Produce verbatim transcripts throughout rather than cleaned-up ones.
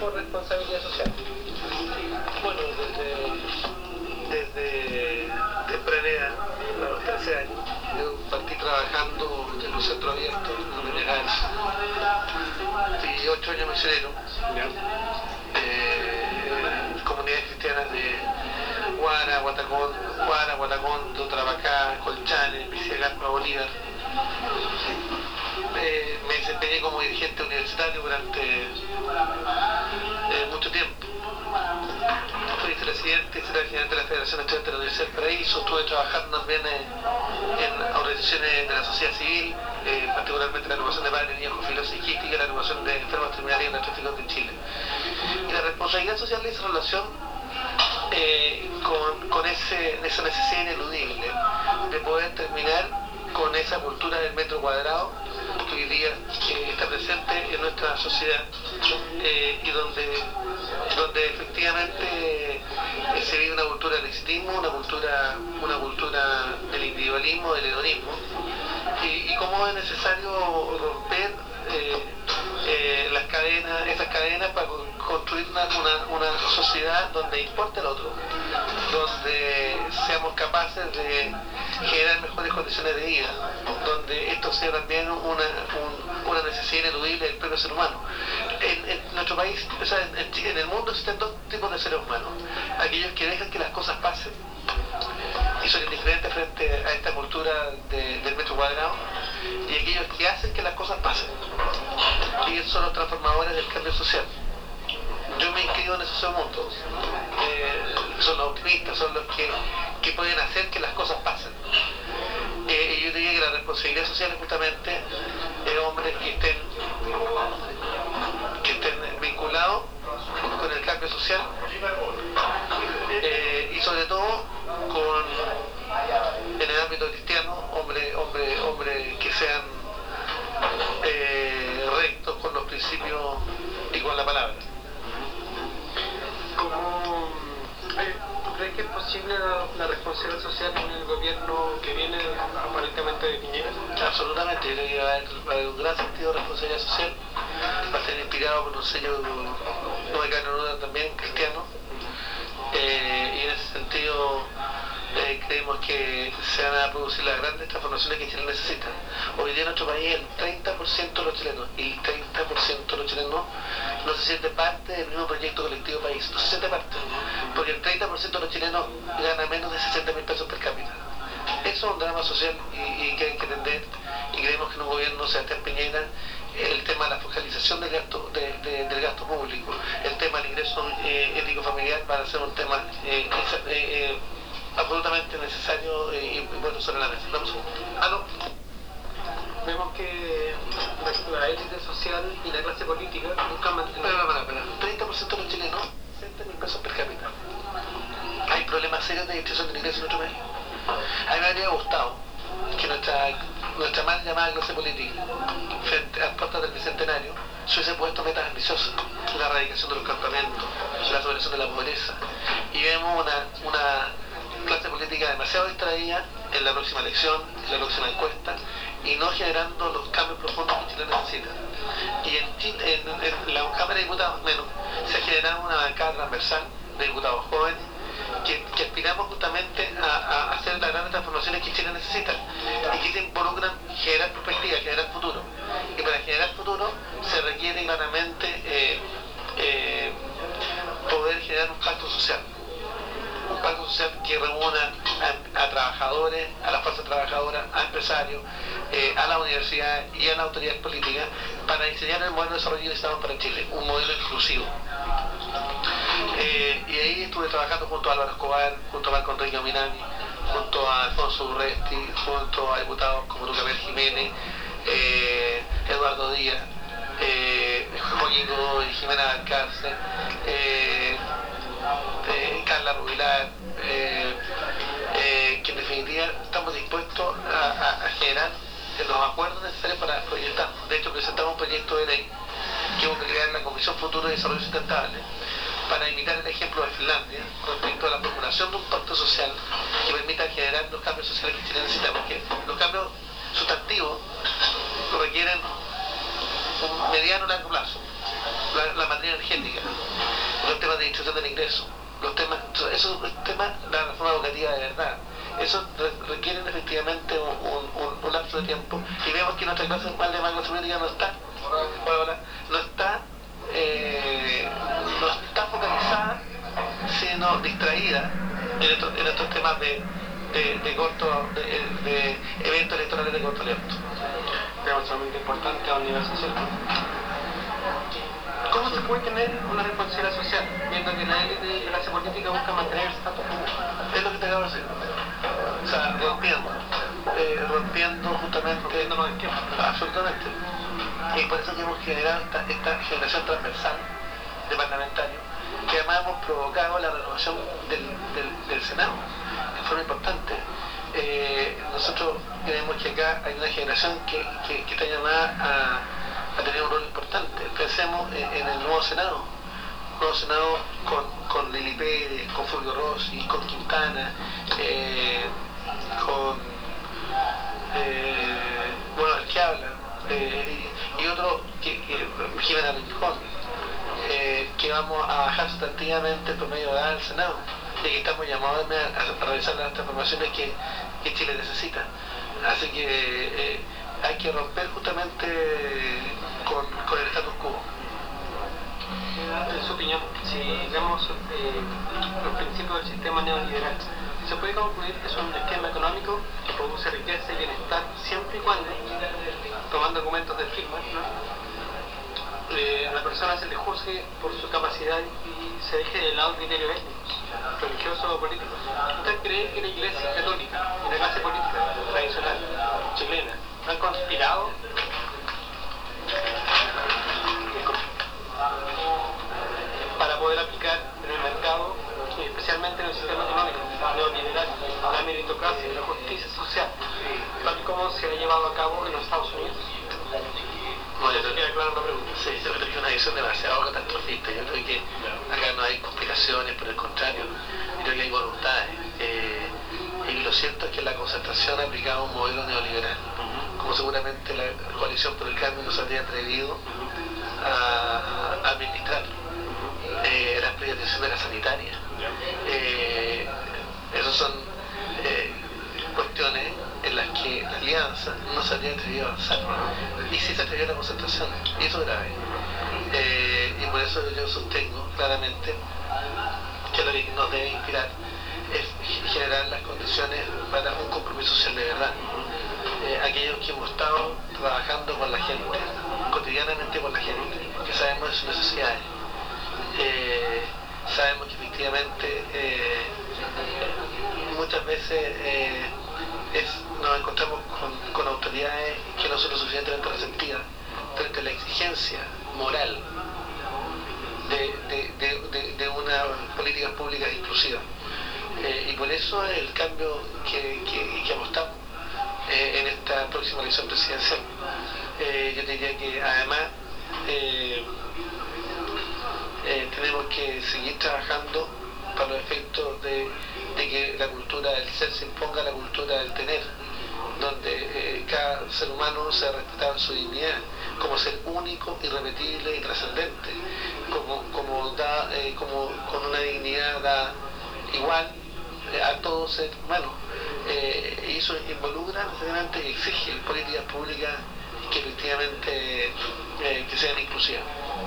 por responsabilidad social? Bueno, desde, desde temprana edad, a los trece años, yo partí trabajando en un centro abierto, en un legal, y ocho años misionero, eh, comunidades cristianas de Guara, Guatacón, Guara, Guatacondo, Trabacá, Colchane, Viciagalpa, Bolívar. Eh, me desempeñé como dirigente universitario durante eh, mucho tiempo. Fui presidente, secretario de la Federación Estudiantil de la Universidad del Paraíso. Estuve trabajando también en, en organizaciones de la sociedad civil, eh, particularmente la agrupación de padres de niños con fibrosis quística y la agrupación de enfermos terminales y narcotráficos de Chile. Y la responsabilidad social hizo relación eh, con, con ese, esa necesidad ineludible de poder terminar con esa cultura del metro cuadrado que hoy día eh, está presente en nuestra sociedad eh, y donde, donde efectivamente eh, se vive una cultura del exitismo, una cultura, una cultura del individualismo, del hedonismo, y, y cómo es necesario romper eh, eh, las cadenas, esas cadenas para construir una, una, una sociedad donde importe el otro, donde seamos capaces de generar mejores condiciones de vida, donde esto sea también una, un, una necesidad ineludible del propio ser humano. En, en nuestro país, o sea, en, en el mundo existen dos tipos de seres humanos: aquellos que dejan que las cosas pasen y son indiferentes frente a esta cultura de, del metro cuadrado, y aquellos que hacen que las cosas pasen, y esos son los transformadores del cambio social. Yo me inscribo en esos segundos, eh, son los optimistas, son los que, que pueden hacer que las cosas pasen. Eh, y yo diría que la responsabilidad social es justamente eh, hombres que estén, que estén vinculados con el cambio social eh, y sobre todo con, en el ámbito cristiano, hombres hombre, hombre que sean eh, rectos con los principios y con la palabra. ¿Cómo, eh, ¿Tú crees que es posible la, la responsabilidad social en el gobierno que viene aparentemente de Piñera? Absolutamente, yo creo que va a haber, va a haber un gran sentido de responsabilidad social, va a ser inspirado por un sello, no me cabe duda, también cristiano, eh, y en ese sentido eh, creemos que se van a producir las grandes transformaciones que Chile necesita. Hoy día en nuestro país el treinta por ciento de los chilenos, y el treinta por ciento de los chilenos no se siente parte del mismo proyecto colectivo país, no se siente parte, porque el treinta por ciento de los chilenos gana menos de sesenta mil pesos per cápita. Eso es un drama social y, y que hay que entender, y creemos que en un gobierno Sebastián Piñera el tema de la focalización del gasto, de, de, del gasto público, el tema del ingreso eh, ético familiar va a ser un tema eh, eh, eh, absolutamente necesario eh, y bueno sobre la mesa. Dame un segundo. Ah, no. Vemos que la, la élite social y la clase política buscan mantener... Espera, espera, espera. treinta por ciento de los chilenos, sesenta mil pesos per cápita. Hay problemas serios de distribución del ingreso en nuestro país. A mí me habría gustado que nuestra, nuestra mal llamada clase política, frente a las puertas del bicentenario, se hubiese puesto metas ambiciosas: la erradicación de los campamentos, la superación de la pobreza. Y vemos una, una clase política demasiado distraída en la próxima elección, en la próxima encuesta, y no generando los cambios profundos que Chile necesita. Y en, Chile, en, en la Cámara de Diputados menos, se ha generado una bancada transversal de diputados jóvenes que, que aspiramos justamente a, a hacer las grandes transformaciones que Chile necesita y que se involucran generar perspectiva, generar futuro. Y para generar futuro se requiere claramente eh, eh, poder generar un pacto social. Un pacto social que reúna a, a trabajadores, a las fuerzas trabajadoras, a empresarios, eh, a la universidad y a las autoridades políticas para diseñar el modelo de desarrollo que necesitamos para Chile, un modelo inclusivo. Eh, y ahí estuve trabajando junto a Álvaro Escobar, junto a Marco Enrique Minami, junto a Alfonso Urresti, junto a diputados como Lucabel Jiménez, eh, Eduardo Díaz, eh, Joaquín Godoy, Jimena Alcárcel, eh, eh, Carla Rubilar, eh, eh, que en definitiva estamos dispuestos a, a, a generar los acuerdos necesarios para proyectarnos. De hecho, presentamos un proyecto de ley que vamos a crear la Comisión Futuro de Desarrollo Sustentable para imitar el ejemplo de Finlandia respecto a la formulación de un pacto social que permita generar los cambios sociales que Chile necesita, porque los cambios sustantivos requieren un mediano y largo plazo. La, la matriz energética, los temas de distribución del ingreso, los temas, esos temas, la reforma educativa de verdad, eso requieren efectivamente un, un, un lapso de tiempo, y vemos que nuestra clase más de macro política no está, ahora, no está, eh, no está focalizada, sino distraída en estos, en estos temas de, de, de corto, de, de eventos electorales de corto aliento. Pero sumamente importante a un nivel social. ¿Cómo se puede tener una responsabilidad social, viendo que la élite de la clase política busca mantener el status quo? Es lo que te acabo de decir. O sea, rompiendo, eh, rompiendo justamente... Rompiendo los esquemas. Absolutamente. Y por eso que hemos generado esta, esta generación transversal de parlamentarios, que además hemos provocado la renovación del, del, del Senado, de forma importante. Eh, nosotros creemos que acá hay una generación que, que, que está llamada a, a tener un rol importante. Pensemos en, en el nuevo Senado, un nuevo Senado con, con Lili Pérez, con Fulvio Rossi, con Quintana, eh, con eh, bueno, el que habla, eh, y, y otro que, que Jimena Rincón, eh, que vamos a bajar sustantivamente el promedio de edad del Senado, y que estamos llamados a, a realizar las transformaciones que, que Chile necesita. Así que eh, hay que romper justamente con, con el status quo. En su opinión, si vemos eh, los principios del sistema neoliberal, se puede concluir que es un esquema económico que produce riqueza y bienestar siempre y cuando, tomando argumentos de Friedman, ¿no? Eh, a la persona se le juzgue por su capacidad y se deje de lado criterios étnicos, religiosos o políticos. ¿Usted cree que la Iglesia Católica y la clase política tradicional chilena han conspirado para poder aplicar en el mercado, y especialmente en el sistema económico neoliberal, la meritocracia y la justicia social, tal como se ha llevado a cabo en los Estados Unidos? Bueno, yo creo que claro una pregunta. Sí, yo creo que es una visión demasiado catastrofista. Yo creo que acá no hay conspiraciones, por el contrario, yo creo que hay voluntades. Eh, y lo cierto es que la concertación ha aplicado un modelo neoliberal, como seguramente la coalición por el cambio no se habría atrevido a, a administrar. Eh, las privatizaciones de la sanitaria. Eh, esas son eh, cuestiones en las que la alianza no se habría atrevido a avanzar, y sí se atrevió a la concentración, y eso es grave. Eh, y por eso yo sostengo claramente que lo que nos debe inspirar es generar las condiciones para un compromiso social de verdad. Eh, aquellos que hemos estado trabajando con la gente, cotidianamente con la gente, que sabemos de sus necesidades, eh, sabemos que efectivamente eh, muchas veces eh, es, nos encontramos con, con autoridades que no son lo suficientemente receptivas frente a la exigencia moral de, de, de, de, de una política pública inclusiva. Eh, y por eso el cambio que, que, que apostamos eh, en esta próxima elección presidencial. Eh, yo diría que además eh, eh, tenemos que seguir trabajando para los efectos de, de que la cultura del ser se imponga a la cultura del tener, donde eh, cada ser humano sea respetado en su dignidad como ser único, irrepetible y trascendente, como, como, da, eh, como con una dignidad da igual eh, a todo ser humano. Eh, y eso involucra necesariamente y exige políticas públicas que efectivamente eh, que sean inclusivas.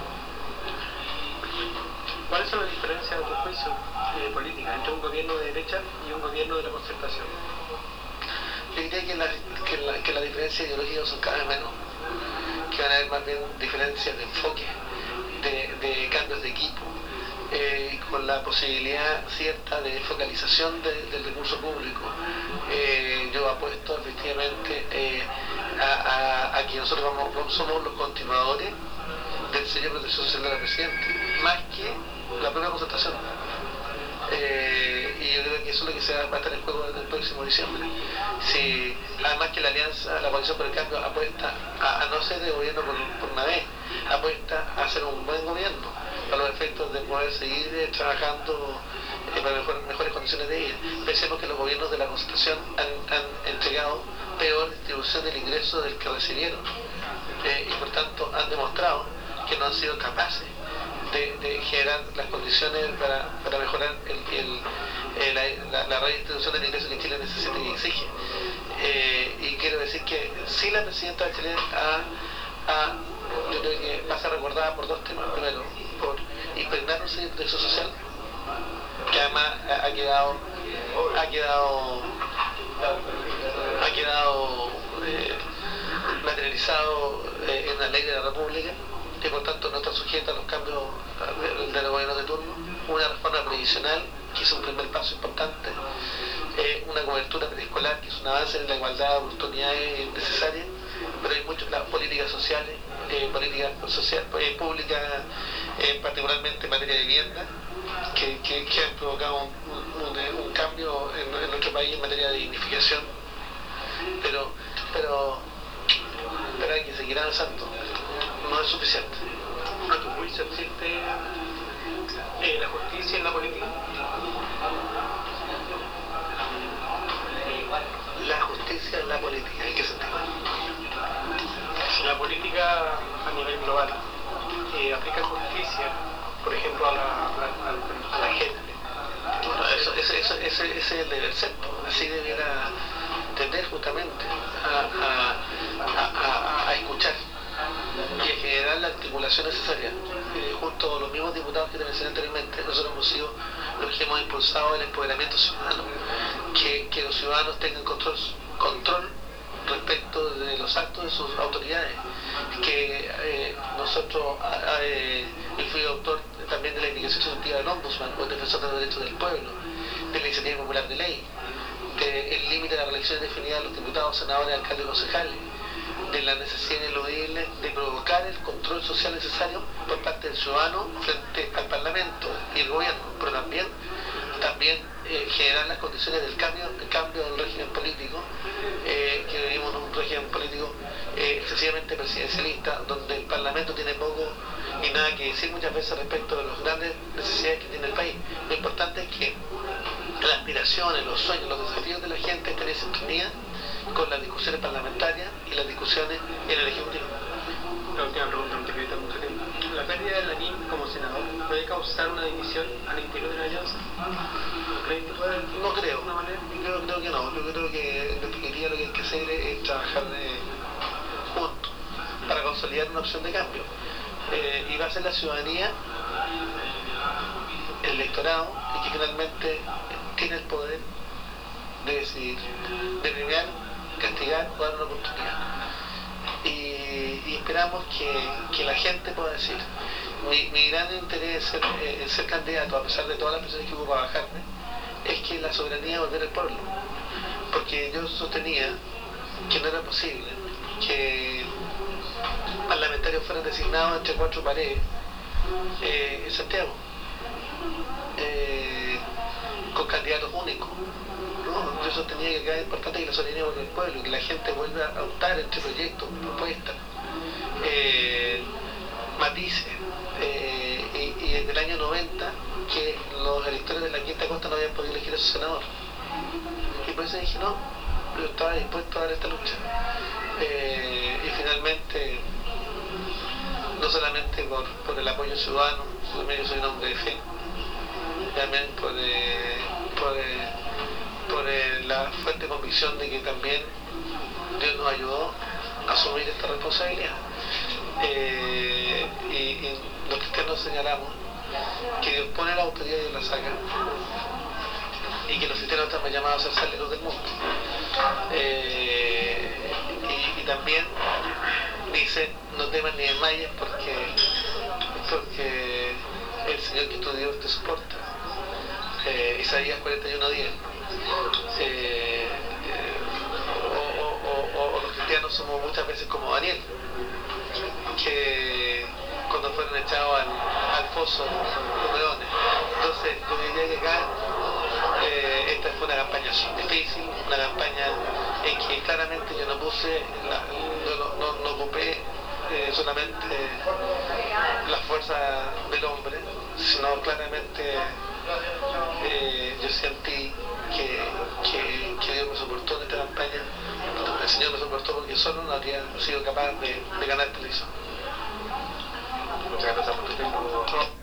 ¿Cuáles son las diferencias, a tu juicio, eh, políticas entre un gobierno de derecha y un gobierno de la concertación? Yo diría que la, que la, que la diferencia ideológica son cada vez menos, que van a haber más bien diferencias de enfoque, de, de cambios de equipo, eh, con la posibilidad cierta de focalización de, del recurso público. Eh, yo apuesto efectivamente eh, a, a, a que nosotros vamos, somos los continuadores del sello de protección social de la Presidenta, más que la propia concertación. Eh, y yo creo que eso es lo que se va a estar en juego el próximo diciembre. Si, además que la alianza, la coalición por el cambio apuesta a, a no ser de gobierno por, por una vez, apuesta a hacer un buen gobierno para los efectos de poder seguir eh, trabajando eh, para mejor, mejores condiciones de vida. Pensemos que los gobiernos de la concertación han, han entregado peor distribución del ingreso del que recibieron, eh, y por tanto han demostrado que no han sido capaces de, de generar las condiciones para, para mejorar el, el, el, la, la redistribución del ingreso que Chile necesita y exige. Eh, y quiero decir que sí, la presidenta de Chile ha, ha, yo creo que va a ser recordada por dos temas. Primero, por impregnar un servicio social que además ha, ha quedado ha quedado ha quedado eh, materializado eh, en la ley de la República, y por tanto no está sujeta a los cambios de, de los gobiernos de turno. Una reforma previsional, que es un primer paso importante, eh, una cobertura preescolar, que es un avance en la igualdad de oportunidades necesarias, pero hay muchas las políticas sociales, eh, políticas social, eh, públicas, eh, particularmente en materia de vivienda, que, que, que han provocado un, un, un cambio en, en nuestro país en materia de dignificación, pero, pero, pero hay que seguir avanzando, no es suficiente. ¿A tu juicio existe eh, la justicia en la política? La justicia en la política, ¿en qué sentido? Si la política a nivel global eh, aplica justicia, por ejemplo, a la, a, a la gente. Bueno, eso, eso, eso, ese, ese es el deber ser, así debiera tender justamente a, a, a, a escuchar y a generar la articulación necesaria. Eh, junto a los mismos diputados que te mencioné anteriormente, nosotros hemos sido los que hemos impulsado el empoderamiento ciudadano, que, que los ciudadanos tengan control, control respecto de los actos de sus autoridades, que eh, nosotros, eh, yo fui autor también de la indicación ejecutiva del Ombudsman, o el defensor de los derechos del pueblo, de la iniciativa popular de ley, del límite de las elecciones definidas de los diputados, senadores, alcaldes y concejales, de la necesidad ineludible de provocar el control social necesario por parte del ciudadano frente al Parlamento y el gobierno, pero también, también eh, generar las condiciones del cambio, del cambio del régimen político, eh, que vivimos en un régimen político eh, excesivamente presidencialista, donde el Parlamento tiene poco y nada que decir muchas veces respecto de las grandes necesidades que tiene el país. Lo importante es que las aspiraciones, los sueños, los desafíos de la gente estén en sintonía con las discusiones parlamentarias y las discusiones en el Ejecutivo. La última pregunta, no te queda mucho tiempo. ¿La pérdida de Lavín como senador puede causar una división al interior de la alianza? ¿Crees que puede? No creo. ¿De alguna manera? Yo creo que no. Yo creo que en definitiva lo que hay que hacer es trabajar de, juntos para consolidar una opción de cambio. Eh, y va a ser la ciudadanía, el electorado, y que finalmente tiene el poder de decidir, de premiar, castigar o dar una oportunidad. Y, y esperamos que, que la gente pueda decir. Mi, mi gran interés en ser, eh, en ser candidato, a pesar de todas las presiones que hubo para bajarme, es que la soberanía volviera al pueblo. Porque yo sostenía que no era posible que parlamentarios fueran designados entre cuatro paredes eh, en Santiago, eh, con candidatos únicos. No, yo sostenía que acá es importante que la soberanía vuelva al pueblo y que la gente vuelva a optar entre proyectos, propuestas, eh, matices. Eh, y, y desde el año noventa que los electores de la Quinta Costa no habían podido elegir a su senador. Y por eso dije, no, yo estaba dispuesto a dar esta lucha. Eh, y finalmente, no solamente por, por el apoyo ciudadano, también yo soy un hombre de fe, también por, eh, por, eh, por eh, la fuerte convicción de que también Dios nos ayudó a asumir esta responsabilidad. Eh, y, y los cristianos señalamos que Dios pone la autoridad y Dios la saca, y que los cristianos estamos llamados a ser sal y luz del mundo. Eh, y, y también dice, no temas ni desmayes porque, porque el Señor que tu Dios te soporta. Eh, Isaías cuarenta y uno diez. Eh, eh, o, o, o, o los cristianos somos muchas veces como Daniel, que cuando fueron echados al, al foso los leones. Entonces yo diría que acá eh, esta fue una campaña difícil, una campaña en que claramente yo no puse, la, yo no, no, no ocupé eh, solamente la fuerza del hombre, sino claramente eh, yo sentí que, que, que Dios me soportó en esta campaña. El Señor me soportó porque solo no habría sido capaz de, de ganar televisión. Muchas gracias por tu tiempo.